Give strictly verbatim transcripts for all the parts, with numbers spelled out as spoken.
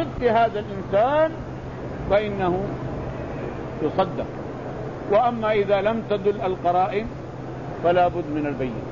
صدق هذا الإنسان فإنه يصدق. وأما إذا لم تدل القرائن فلا بد من البينة.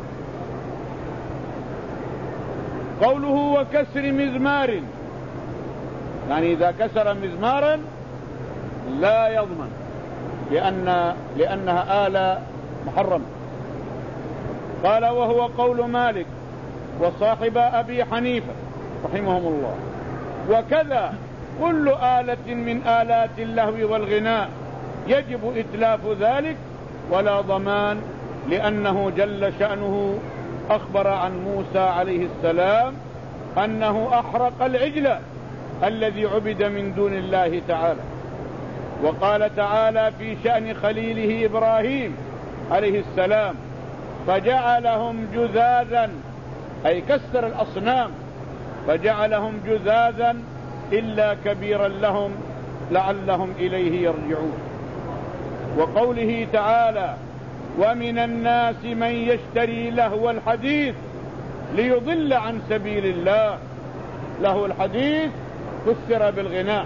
قوله وكسر مزمار، يعني إذا كسر مزمارا لا يضمن، لأن لأنها آلة محرمة. قال وهو قول مالك وصاحب أبي حنيفة رحمهم الله. وكذا كل آلة من آلات اللهو والغناء يجب إتلاف ذلك ولا ضمان، لأنه جل شأنه أخبر عن موسى عليه السلام أنه أحرق العجل الذي عبد من دون الله تعالى. وقال تعالى في شأن خليله إبراهيم عليه السلام فجعلهم جذاذا، أي كسر الأصنام، فجعلهم جذاذا إلا كبيرا لهم لعلهم إليه يرجعون. وقوله تعالى ومن الناس من يشتري لهو الحديث ليضل عن سبيل الله، لهو الحديث فسر بالغناء.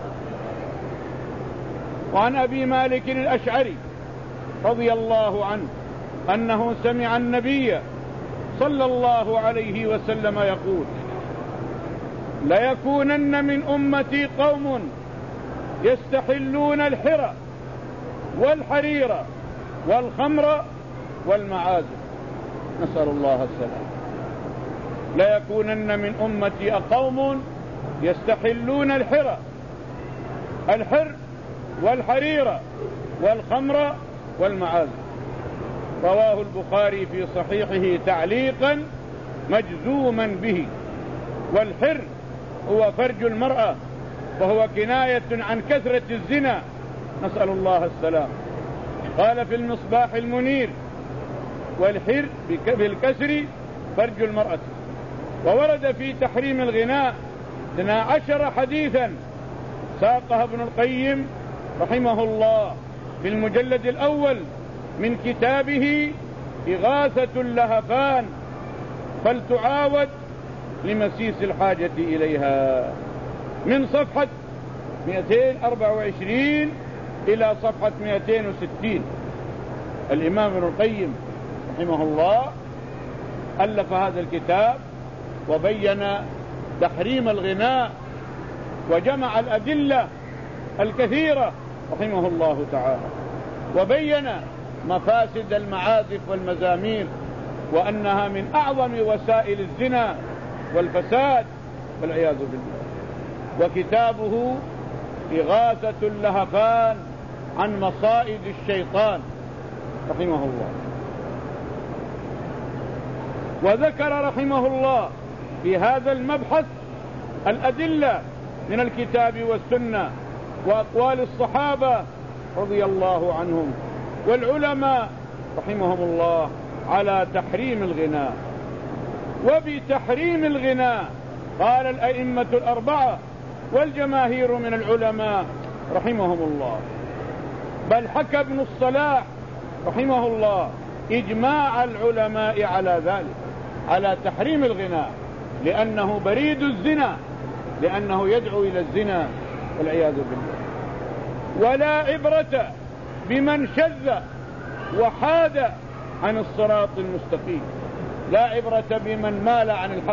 وعن أبي مالك الأشعري رضي الله عنه أنه سمع النبي صلى الله عليه وسلم يقول ليكونن من أمتي قوم يستحلون الحرى والحرير والخمر والمعازف، نسأل الله السلام. ليكونن من أمتي قوم يستحلون الحرى، الحر والحرير والخمر والمعازف. رواه البخاري في صحيحه تعليقا مجزوما به. والحر هو فرج المرأة، وهو كناية عن كثرة الزنا، نسأل الله السلام. قال في المصباح المنير والحر بالكسر فرج المرأة. وورد في تحريم الغناء اثنا عشر حديثا ساقها ابن القيم رحمه الله في المجلد الأول من كتابه إغاثة اللهفان، فلتعاود لمسيس الحاجة إليها، من صفحة مئتين وأربعة وعشرين إلى صفحة مئتين وستين. الإمام ابن القيم رحمه الله ألف هذا الكتاب وبين تحريم الغناء وجمع الأدلة الكثيرة رحمه الله تعالى، وبين مفاسد المعازف والمزامير وأنها من أعظم وسائل الزنا والفساد والعياذ بالله. وكتابه إغاثة اللهفان عن مصائد الشيطان رحمه الله. وذكر رحمه الله في هذا المبحث الأدلة من الكتاب والسنة وأقوال الصحابة رضي الله عنهم والعلماء رحمهم الله على تحريم الغناء. وبتحريم الغناء قال الأئمة الأربعة والجماهير من العلماء رحمهم الله، بل حكى ابن الصلاح رحمه الله إجماع العلماء على ذلك، على تحريم الغناء، لأنه بريد الزنا، لأنه يدعو إلى الزنا والعياذ بالله. ولا عبرة بمن شذ وحاد عن الصراط المستقيم، لا عبرة بمن مال عن الحق.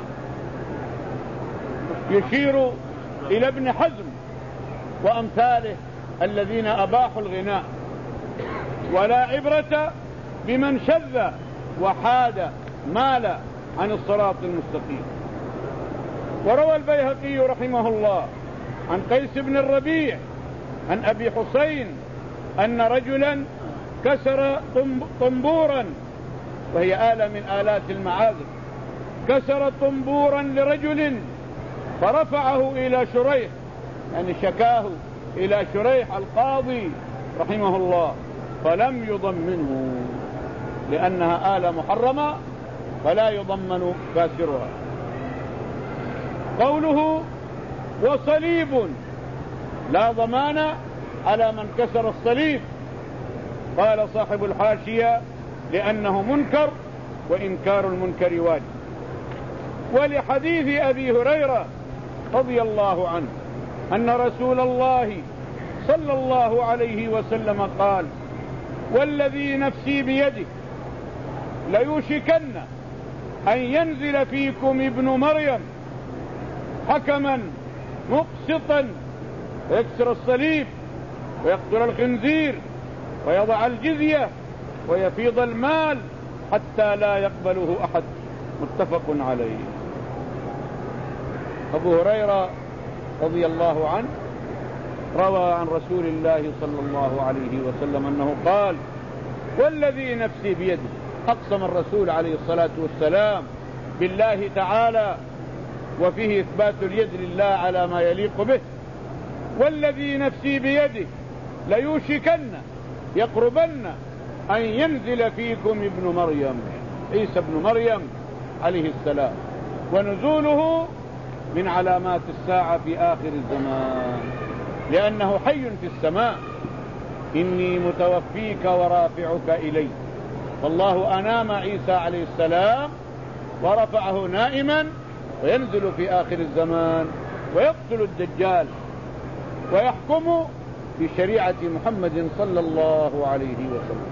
يشير إلى ابن حزم وأمثاله الذين أباحوا الغناء. ولا عبرة بمن شذ وحاد مال عن الصراط المستقيم. وروى البيهقي رحمه الله عن قيس بن الربيع عن أبي حسين أن رجلا كسر طنبورا، وهي آلة من آلات المعازف، كسر طنبورا لرجل فرفعه إلى شريح، يعني شكاه إلى شريح القاضي رحمه الله، فلم يضمنه لأنها آلة محرمة فلا يضمن كاسرها. قوله وصليب لا ضمان على من كسر الصليب، قال صاحب الحاشية لأنه منكر وإنكار المنكر واجب. ولحديث أبي هريرة رضي الله عنه أن رسول الله صلى الله عليه وسلم قال: والذي نفسي بيده ليوشكن أن ينزل فيكم ابن مريم حكما مقسطا ويكسر الصليب ويقتل الخنزير ويضع الجزية ويفيض المال حتى لا يقبله أحد. متفق عليه. أبو هريرة رضي الله عنه روى عن رسول الله صلى الله عليه وسلم أنه قال: والذي نفسي بيده، أقسم الرسول عليه الصلاة والسلام بالله تعالى، وفيه إثبات اليد لله على ما يليق به. والذي نفسي بيده ليوشكن يقربن أن ينزل فيكم ابن مريم، عيسى ابن مريم عليه السلام، ونزوله من علامات الساعة في آخر الزمان، لأنه حي في السماء: إني متوفيك ورافعك إلي. والله أنام عيسى عليه السلام ورفعه نائما، وينزل في آخر الزمان ويقتل الدجال ويحكم بشريعة محمد صلى الله عليه وسلم.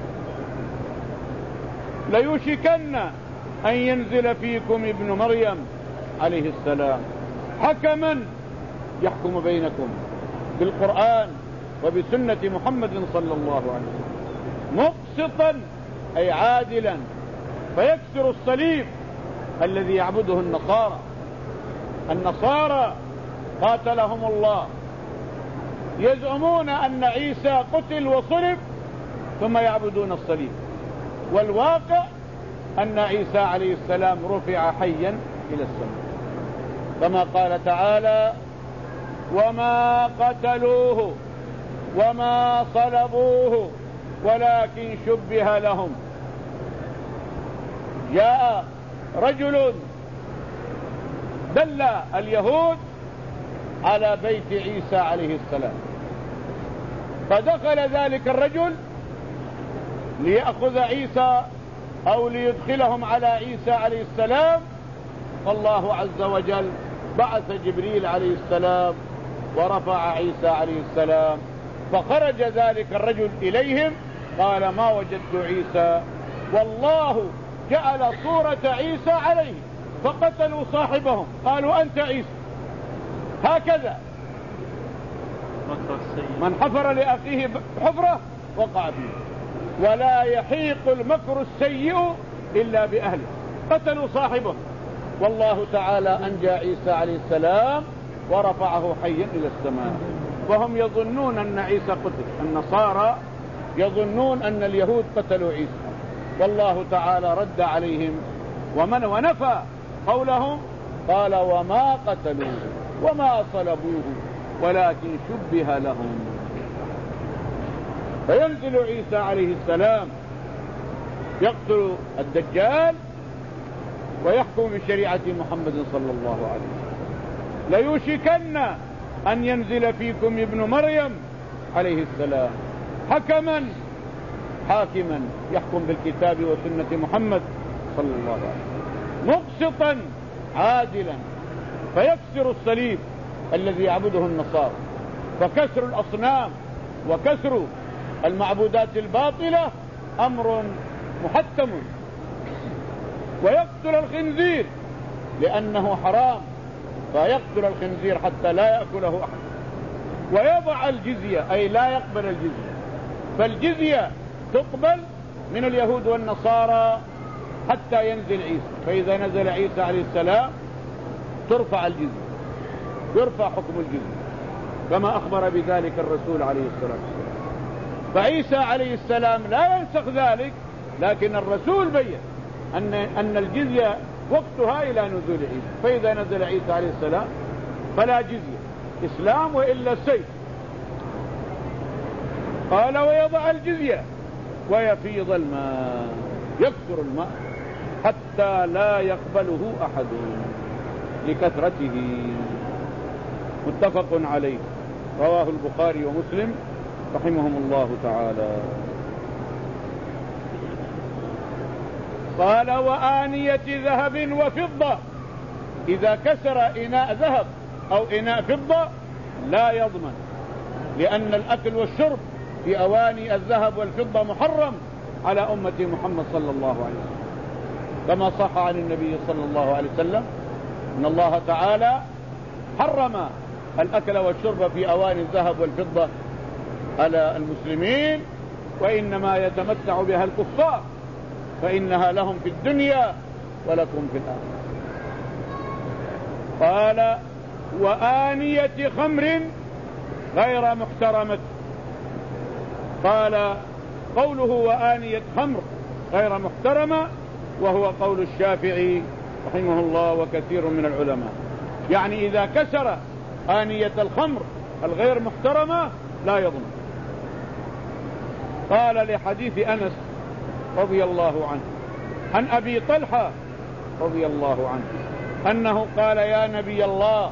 ليوشكن أن ينزل فيكم ابن مريم عليه السلام حكما يحكم بينكم بالقرآن وبسنة محمد صلى الله عليه وسلم، مقسطا أي عادلا، فيكسر الصليب الذي يعبده النصارى. النصارى قاتلهم الله يزعمون أن عيسى قتل وصلب ثم يعبدون الصليب، والواقع أن عيسى عليه السلام رفع حيا إلى السماء، كما قال تعالى: وما قتلوه وما صلبوه ولكن شبه لهم. جاء رجل دل اليهود على بيت عيسى عليه السلام، فدخل ذلك الرجل ليأخذ عيسى أو ليدخلهم على عيسى عليه السلام، فالله عز وجل بعث جبريل عليه السلام ورفع عيسى عليه السلام، فخرج ذلك الرجل إليهم قال: ما وجدت عيسى، والله جعل صورة عيسى عليه، فقتلوا صاحبهم قالوا: أنت عيسى. هكذا من حفر لأخيه حفرة وقع فيه، ولا يحيق المكر السيء إلا بأهله. قتلوا صاحبه، والله تعالى أنجى عيسى عليه السلام ورفعه حيا إلى السماء. وهم يظنون أن عيسى قتل، النصارى يظنون أن اليهود قتلوا عيسى، والله تعالى رد عليهم ومن ونفى قولهم، قال: وما قتلوه وما صلبوه ولكن شبه لهم. فينزل عيسى عليه السلام يقتل الدجال ويحكم بشريعة محمد صلى الله عليه وسلم. ليوشكن أن ينزل فيكم ابن مريم عليه السلام حكما حاكما يحكم بالكتاب وسنة محمد صلى الله عليه وسلم، مقسطا عادلا، فيكسر الصليب الذي يعبده النصارى، فكسر الأصنام وكسر المعبودات الباطلة أمر محتم، ويقتل الخنزير لأنه حرام، فيقتل الخنزير حتى لا يأكله أحد، ويضع الجزية أي لا يقبل الجزية، فالجزية تقبل من اليهود والنصارى حتى ينزل عيسى، فإذا نزل عيسى عليه السلام ترفع الجزية، يرفع حكم الجزية كما أخبر بذلك الرسول عليه الصلاة والسلام. فعيسى عليه السلام لا ينسخ ذلك، لكن الرسول بين أن أن الجزية وقتها إلى نزول عيسى، فإذا نزل عيسى عليه السلام فلا جزية، إسلام وإلا سيف. قال: ويضع الجزية ويفيض الماء، يكثر الماء حتى لا يقبله أحد لكثرته. متفق عليه، رواه البخاري ومسلم رحمهم الله تعالى. قال: وآنية ذهب وفضة، إذا كسر إناء ذهب أو إناء فضة لا يضمن، لأن الأكل والشرب في أواني الذهب والفضة محرم على أمة محمد صلى الله عليه وسلم، كما صح عن النبي صلى الله عليه وسلم إن الله تعالى حرم الأكل والشرب في أواني الذهب والفضة على المسلمين، وإنما يتمتع بها الكفار، فإنها لهم في الدنيا ولكم في الآخرة. قال وآنية خمر غير محترمة. قال قوله وآنية خمر غير محترمة وهو قول الشافعي رحمه الله وكثير من العلماء، يعني إذا كسر آنية الخمر الغير محترمة لا يضمن. قال لحديث أنس رضي الله عنه عن أبي طلحة رضي الله عنه أنه قال يا نبي الله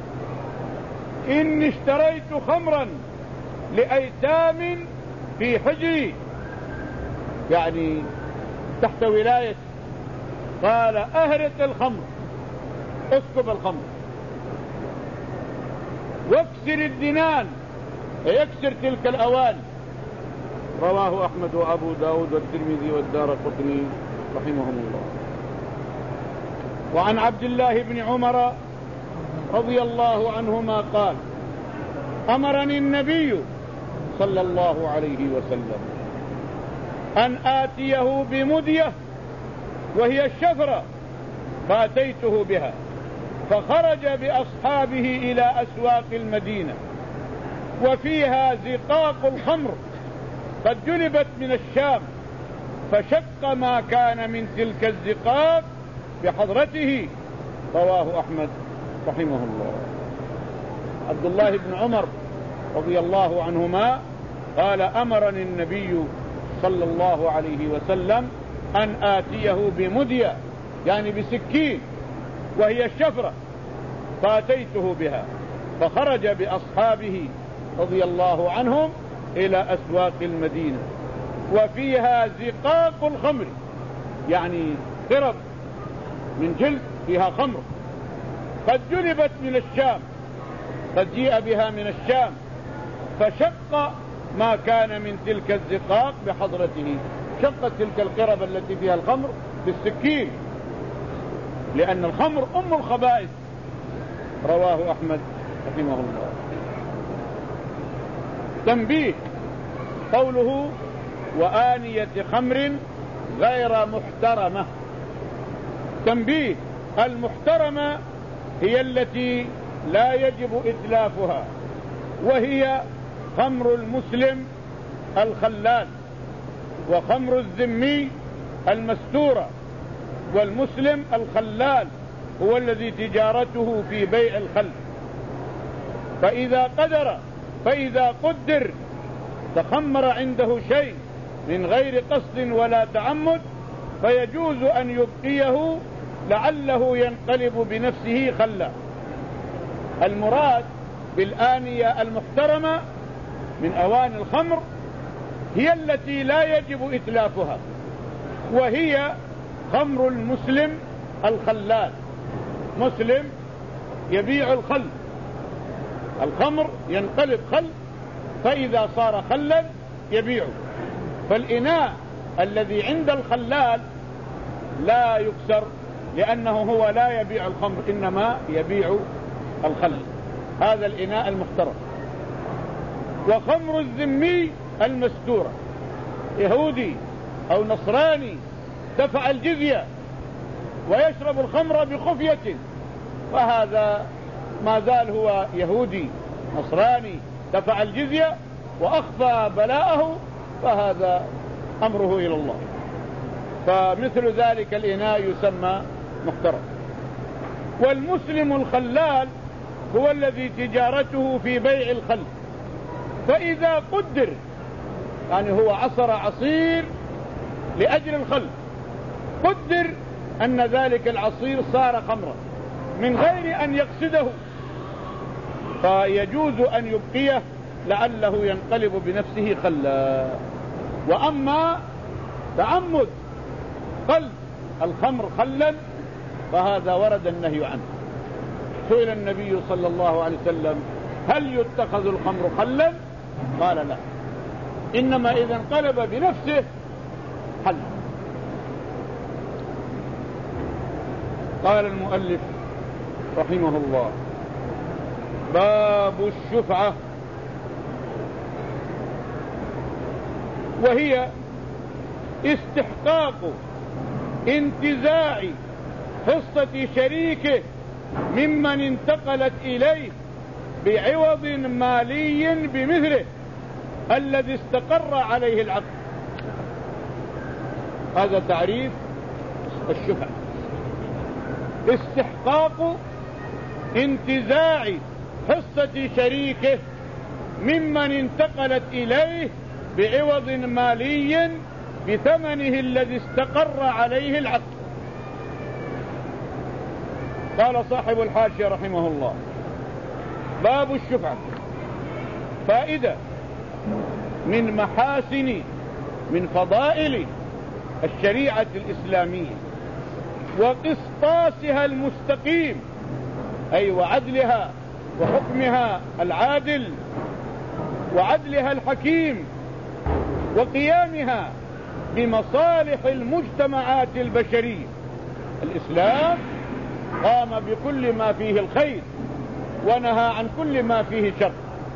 إني اشتريت خمرا لأيتام في حجري، يعني تحت ولاية. قال أهرق الخمر، اسكب الخمر، واكسر الدنان، يكسر تلك الأواني. رواه أحمد وأبو داود والترمذي والدارقطني رحمهم الله. وعن عبد الله بن عمر رضي الله عنهما قال أمرني النبي صلى الله عليه وسلم أن آتيه بمدية وهي الشفرة، فأتيته بها، فخرج بأصحابه إلى أسواق المدينة وفيها زقاق الخمر قد جلبت من الشام، فشق ما كان من تلك الزقاق بحضرته. رواه أحمد رحمه الله. عبد الله بن عمر رضي الله عنهما قال أمرني النبي صلى الله عليه وسلم أن آتيه بمدية، يعني بسكين وهي الشفرة، فأتيته بها، فخرج بأصحابه رضي الله عنهم إلى أسواق المدينة وفيها زقاق الخمر، يعني قرب من جلد فيها خمر قد جلبت من الشام، قد جيء بها من الشام، فشق ما كان من تلك الزقاق بحضرته، شقت تلك القرب التي فيها الخمر بالسكين، لأن الخمر أم الخبائث. رواه أحمد رحمه الله. تنبيه قوله وآنية خمر غير محترمة. تنبيه: المحترمة هي التي لا يجب إتلافها، وهي خمر المسلم الخلال، وخمر الذمي المستورة. والمسلم الخلال هو الذي تجارته في بيع الخل، فإذا قدر فإذا قدر تخمر عنده شيء من غير قصد ولا تعمد فيجوز أن يبقيه لعله ينقلب بنفسه خلا. المراد بالآنية المحترمة من أواني الخمر هي التي لا يجب إتلافها، وهي خمر المسلم الخلال. مسلم يبيع الخل، الخمر ينقلب خل، فإذا صار خلا يبيعه. فالإناء الذي عند الخلال لا يكسر، لأنه هو لا يبيع الخمر إنما يبيع الخل، هذا الإناء المحترم. وخمر الذمي المستورة، يهودي أو نصراني دفع الجزية ويشرب الخمر بخفية، فهذا ما زال هو يهودي نصراني دفع الجزية وأخفى بلاءه، فهذا أمره إلى الله. فمثل ذلك الإناء يسمى محترم. والمسلم الخلال هو الذي تجارته في بيع الخل، فإذا قدر، يعني هو عصر عصير لأجل الخل، قدر أن ذلك العصير صار خمرا من غير أن يقصده، فيجوز أن يبقيه لعله ينقلب بنفسه خلا. وأما تعمد قلب الخمر خلا فهذا ورد النهي عنه. سئل النبي صلى الله عليه وسلم هل يتخذ الخمر خلا؟ قال لا، إنما إذا انقلب بنفسه حل. قال المؤلف رحمه الله: باب الشفعة، وهي استحقاق انتزاع حصة شريكه ممن انتقلت إليه بعوض مالي بمثله الذي استقر عليه العقد. هذا تعريف الشفعة: استحقاق انتزاع حصة شريكه ممن انتقلت إليه بعوض مالي بثمنه الذي استقر عليه العقد. قال صاحب الحاشية رحمه الله: باب الشفعة فائدة من محاسن من فضائل الشريعة الإسلامية وقسطاسها المستقيم، أي وعدلها وحكمها العادل وعدلها الحكيم وقيامها بمصالح المجتمعات البشرية. الإسلام قام بكل ما فيه الخير ونهى عن كل ما فيه شر،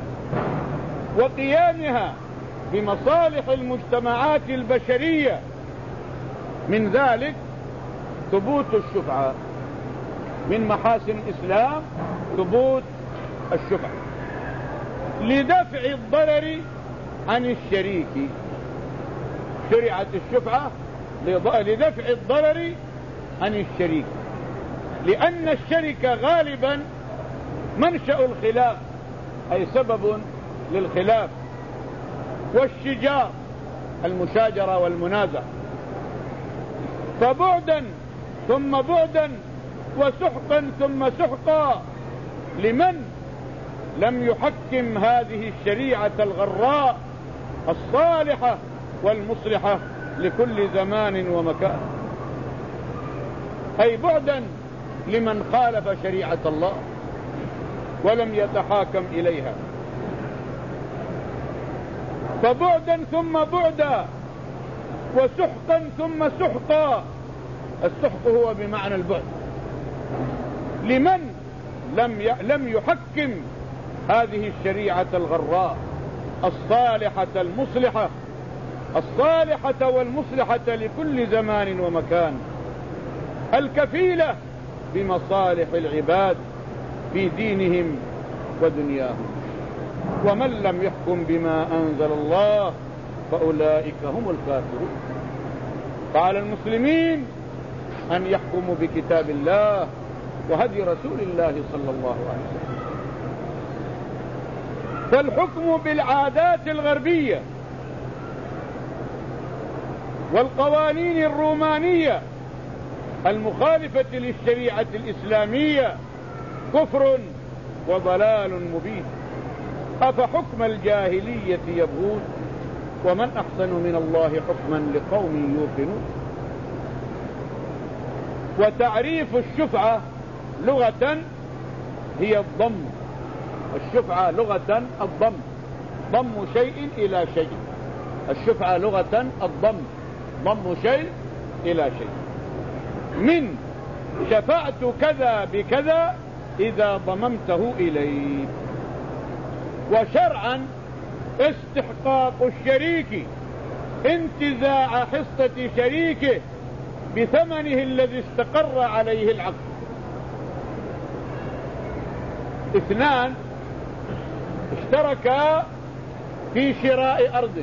وقيامها بمصالح المجتمعات البشرية، من ذلك ثبوت الشفعة. من محاسن الإسلام ثبوت الشفعة لدفع الضرر عن الشريك. شرعت الشفعة لدفع الضرر عن الشريك، لأن الشرك غالبا منشأ الخلاف، أي سبب للخلاف، والشجار المشاجرة والمنازع. فبعدا ثم بعدا وسحقا ثم سحقا لمن لم يحكم هذه الشريعة الغراء الصالحة والمصلحة لكل زمان ومكان، أي بعدا لمن خالف شريعة الله ولم يتحاكم إليها. فبعدا ثم بعدا وسحقا ثم سحقا. السحق هو بمعنى البعد لمن لم لم يحكم هذه الشريعة الغراء الصالحة المصلحة الصالحة والمصلحة لكل زمان ومكان، الكفيلة بمصالح العباد في دينهم ودنياهم. ومن لم يحكم بما أنزل الله فأولئك هم الكافرون. فعلى المسلمين أن يحكموا بكتاب الله وهدي رسول الله صلى الله عليه وسلم. فالحكم بالعادات الغربية والقوانين الرومانية المخالفة للشريعة الإسلامية كفر وضلال مبين. أفحكم الجاهلية يبغون ومن أحسن من الله حكما لقوم يوقنون. وتعريف الشفعة لغة هي الضم. الشفعة لغة الضم، ضم شيء إلى شيء. الشفعة لغة الضم، ضم شيء إلى شيء. من شفعت كذا بكذا إذا ضممته إليه. وشرعا استحقاق الشريك انتزاع حصة شريكه بثمنه الذي استقر عليه العقد. اثنان اشتركا في شراء أرض،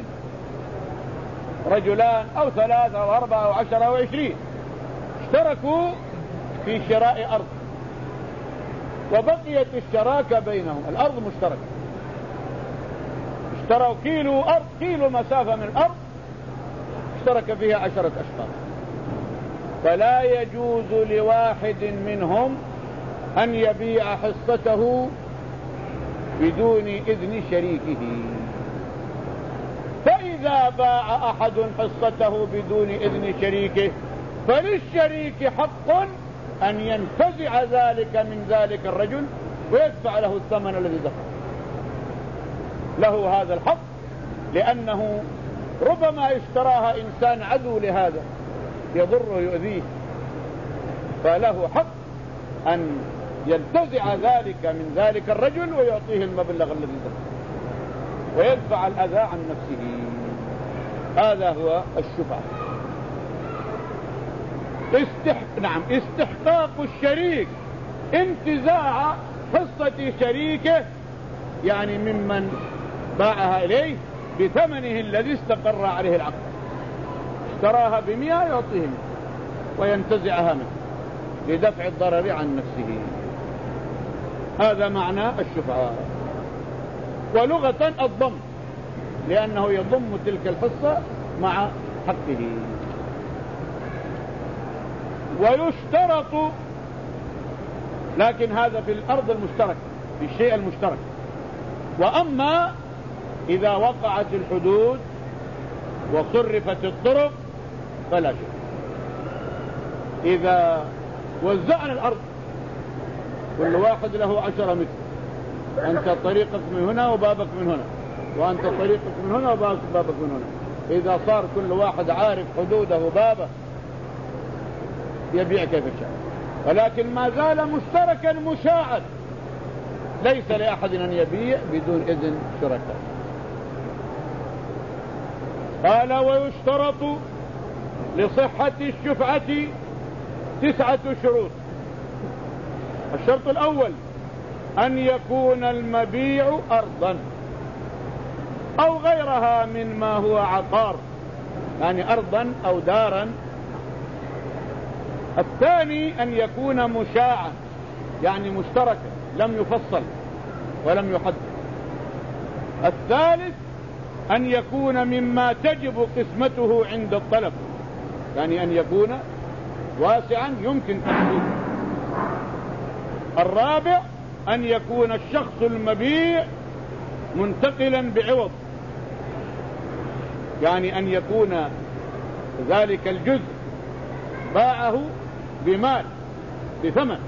رجلان أو ثلاثة أو أربعة أو عشرة أو عشرين اشتركوا في شراء أرض، وبقيت الشراكة بينهم. الأرض مشتركة، اشتروا كيلو أرض، كيلو مسافة من الأرض اشترك فيها عشرة أشخاص، فلا يجوز لواحد منهم أن يبيع حصته بدون إذن شريكه. فإذا باع أحد حصته بدون إذن شريكه فللشريك حق أن ينتزع ذلك من ذلك الرجل ويدفع له الثمن الذي دفع. له هذا الحق، لأنه ربما اشتراها إنسان عدو لهذا يضره يؤذيه، فله حق أن ينتزع ذلك من ذلك الرجل ويعطيه المبلغ الذي دفعه ويدفع الأذى عن نفسه. هذا هو الشفعة. استح... نعم استحقاق الشريك انتزاع حصة شريكه، يعني ممن باعها إليه بثمنه الذي استقر عليه العقد. اشتراها بمئة يعطيه مئة وينتزعها منه لدفع الضرر عن نفسه. هذا معنى الشفعة. ولغة الضم، لأنه يضم تلك الحصة مع حقه. ويشترط، لكن هذا في الأرض المشتركة، في الشيء المشترك. وأما إذا وقعت الحدود وصرفت الطرق فلا شيء. إذا وزعنا الأرض كل واحد له عشرة متر، أنت طريقك من هنا وبابك من هنا، وأنت طريقك من هنا وبابك من هنا، إذا صار كل واحد عارف حدوده وبابه يبيع كيف شاء، ولكن ما زال مشتركا مشاعا، ليس لأحد أن يبيع بدون إذن شركاء. قال ويشترط لصحة الشفعة تسعة شروط. الشرط الأول أن يكون المبيع أرضا أو غيرها مما هو عقار، يعني أرضا أو دارا. الثاني أن يكون مشاعا، يعني مشتركا لم يفصل ولم يحدد. الثالث أن يكون مما تجب قسمته عند الطلب، يعني أن يكون واسعا يمكن تحديده. الرابع أن يكون الشخص المبيع منتقلا بعوض، يعني أن يكون ذلك الجزء باعه بمال بثمن.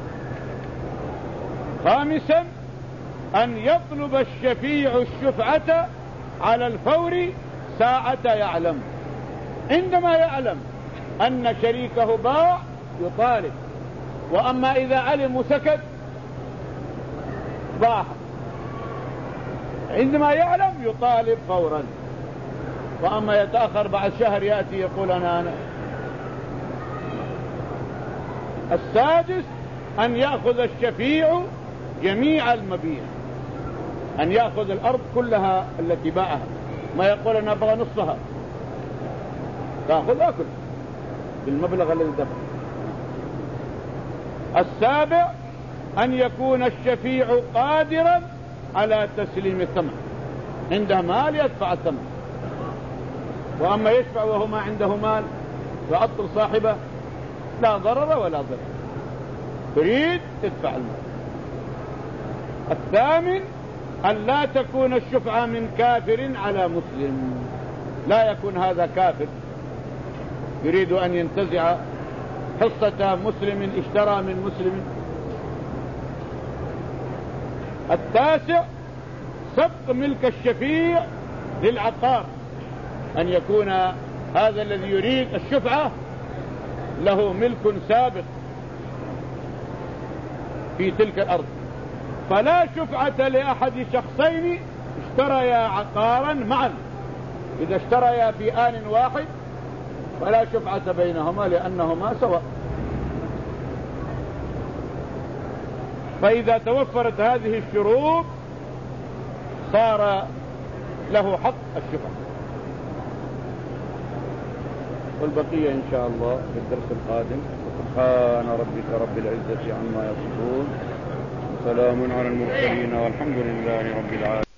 خامسا أن يطلب الشفيع الشفعة على الفور ساعة يعلم، عندما يعلم أن شريكه باع يطالب، وأما إذا علم وسكت باع. عندما يعلم يطالب فورا، وأما يتأخر بعد شهر يأتي يقول أنا أنا. السادس أن يأخذ الشفيع جميع المبيع، أن يأخذ الأرض كلها التي باعها، ما يقول أنا أبغى نصها، تأخذ أكل بالمبلغ الذي دفع. السابع أن يكون الشفيع قادرا على تسليم الثمن، عنده مال يدفع الثمن، وأما يشفع وهو ما عنده مال ويعطل صاحبه لا ضرر ولا ضرر، تريد تدفع المال. الثامن أن لا تكون الشفعة من كافر على مسلم، لا يكون هذا كافر يريد أن ينتزع حصة مسلم اشترى من مسلم. التاسع سبق ملك الشفيع للعقار، أن يكون هذا الذي يريد الشفعة له ملك سابق في تلك الأرض، فلا شفعة لأحد شخصين اشتريا عقارا معا، إذا اشتريا في آن واحد فلا شفعة بينهما لأنهما سواء. فإذا توفرت هذه الشروط صار له حق الشفعة. والبقية إن شاء الله في الدرس القادم. سبحان ربك رب العزة عما يصفون، سلام على المرسلين والحمد لله رب العالمين.